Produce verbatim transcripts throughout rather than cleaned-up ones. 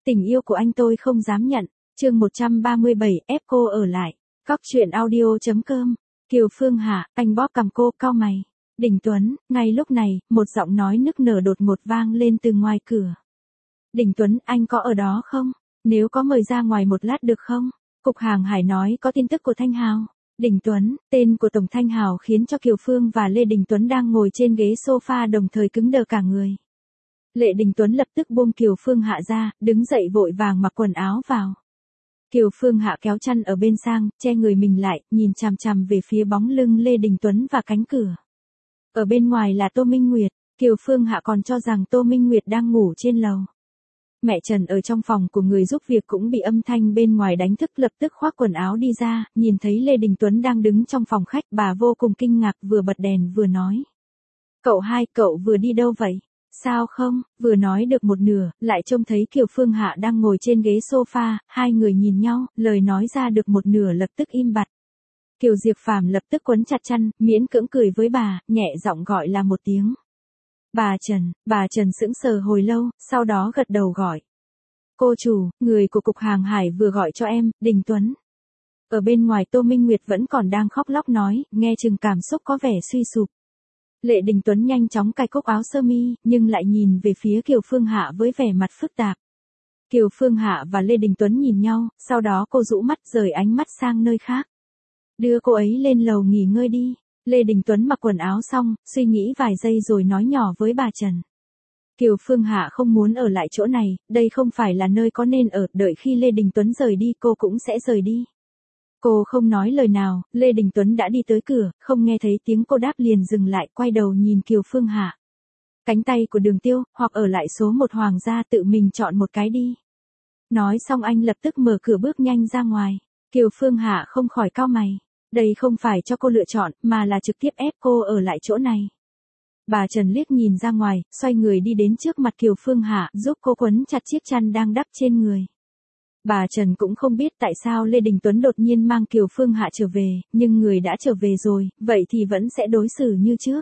Tình yêu của anh tôi không dám nhận. Chương một trăm ba mươi bảy, ép cô ở lại. Cóc truyện audio chấm com. Kiều Phương Hạ, anh bóp cằm cô, cau mày. Đình Tuấn, ngay lúc này, một giọng nói nức nở đột ngột vang lên từ ngoài cửa. Đình Tuấn, anh có ở đó không? Nếu có mời ra ngoài một lát được không? Cục Hàng Hải nói có tin tức của Thanh Hào. Đình Tuấn, tên của Tổng Thanh Hào khiến cho Kiều Phương và Lê Đình Tuấn đang ngồi trên ghế sofa đồng thời cứng đờ cả người. Lê Đình Tuấn lập tức buông Kiều Phương Hạ ra, đứng dậy vội vàng mặc quần áo vào. Kiều Phương Hạ kéo chăn ở bên sang, che người mình lại, nhìn chằm chằm về phía bóng lưng Lê Đình Tuấn và cánh cửa. Ở bên ngoài là Tô Minh Nguyệt, Kiều Phương Hạ còn cho rằng Tô Minh Nguyệt đang ngủ trên lầu. Mẹ Trần ở trong phòng của người giúp việc cũng bị âm thanh bên ngoài đánh thức, lập tức khoác quần áo đi ra, nhìn thấy Lê Đình Tuấn đang đứng trong phòng khách, bà vô cùng kinh ngạc, vừa bật đèn vừa nói. Cậu hai, cậu vừa đi đâu vậy? Sao không? Vừa nói được một nửa, lại trông thấy Kiều Phương Hạ đang ngồi trên ghế sofa, hai người nhìn nhau, lời nói ra được một nửa lập tức im bặt. Kiều Diệp Phàm lập tức quấn chặt chăn, miễn cưỡng cười với bà, nhẹ giọng gọi là một tiếng. Bà Trần, bà Trần sững sờ hồi lâu, sau đó gật đầu gọi. Cô chủ, người của Cục Hàng Hải vừa gọi cho em, Đình Tuấn. Ở bên ngoài Tô Minh Nguyệt vẫn còn đang khóc lóc nói, nghe chừng cảm xúc có vẻ suy sụp. Lệ Đình Tuấn nhanh chóng cài cúc áo sơ mi, nhưng lại nhìn về phía Kiều Phương Hạ với vẻ mặt phức tạp. Kiều Phương Hạ và Lê Đình Tuấn nhìn nhau, sau đó cô rũ mắt rời ánh mắt sang nơi khác. Đưa cô ấy lên lầu nghỉ ngơi đi. Lê Đình Tuấn mặc quần áo xong, suy nghĩ vài giây rồi nói nhỏ với bà Trần. Kiều Phương Hạ không muốn ở lại chỗ này, đây không phải là nơi có nên ở, đợi khi Lê Đình Tuấn rời đi cô cũng sẽ rời đi. Cô không nói lời nào, Lê Đình Tuấn đã đi tới cửa, không nghe thấy tiếng cô đáp liền dừng lại, quay đầu nhìn Kiều Phương Hạ. Cánh tay của Đường Tiêu, hoặc ở lại số một Hoàng gia, tự mình chọn một cái đi. Nói xong anh lập tức mở cửa bước nhanh ra ngoài. Kiều Phương Hạ không khỏi cau mày. Đây không phải cho cô lựa chọn, mà là trực tiếp ép cô ở lại chỗ này. Bà Trần liếc nhìn ra ngoài, xoay người đi đến trước mặt Kiều Phương Hạ, giúp cô quấn chặt chiếc chăn đang đắp trên người. Bà Trần cũng không biết tại sao Lê Đình Tuấn đột nhiên mang Kiều Phương Hạ trở về, nhưng người đã trở về rồi, vậy thì vẫn sẽ đối xử như trước.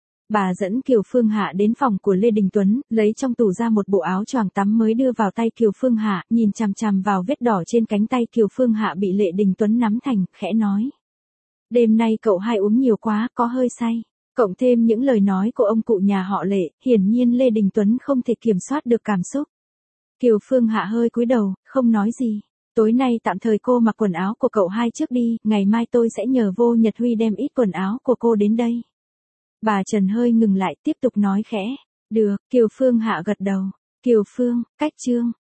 Bà dẫn Kiều Phương Hạ đến phòng của Lê Đình Tuấn, lấy trong tủ ra một bộ áo choàng tắm mới đưa vào tay Kiều Phương Hạ, nhìn chằm chằm vào vết đỏ trên cánh tay Kiều Phương Hạ bị Lê Đình Tuấn nắm thành, khẽ nói. Đêm nay cậu hai uống nhiều quá, có hơi say. Cộng thêm những lời nói của ông cụ nhà họ Lệ, hiển nhiên Lê Đình Tuấn không thể kiểm soát được cảm xúc. Kiều Phương Hạ hơi cúi đầu, không nói gì. Tối nay tạm thời cô mặc quần áo của cậu hai trước đi, ngày mai tôi sẽ nhờ Vô Nhật Huy đem ít quần áo của cô đến đây. Bà Trần hơi ngừng lại, tiếp tục nói khẽ. Được, Kiều Phương Hạ gật đầu. Kiều Phương, cách chương.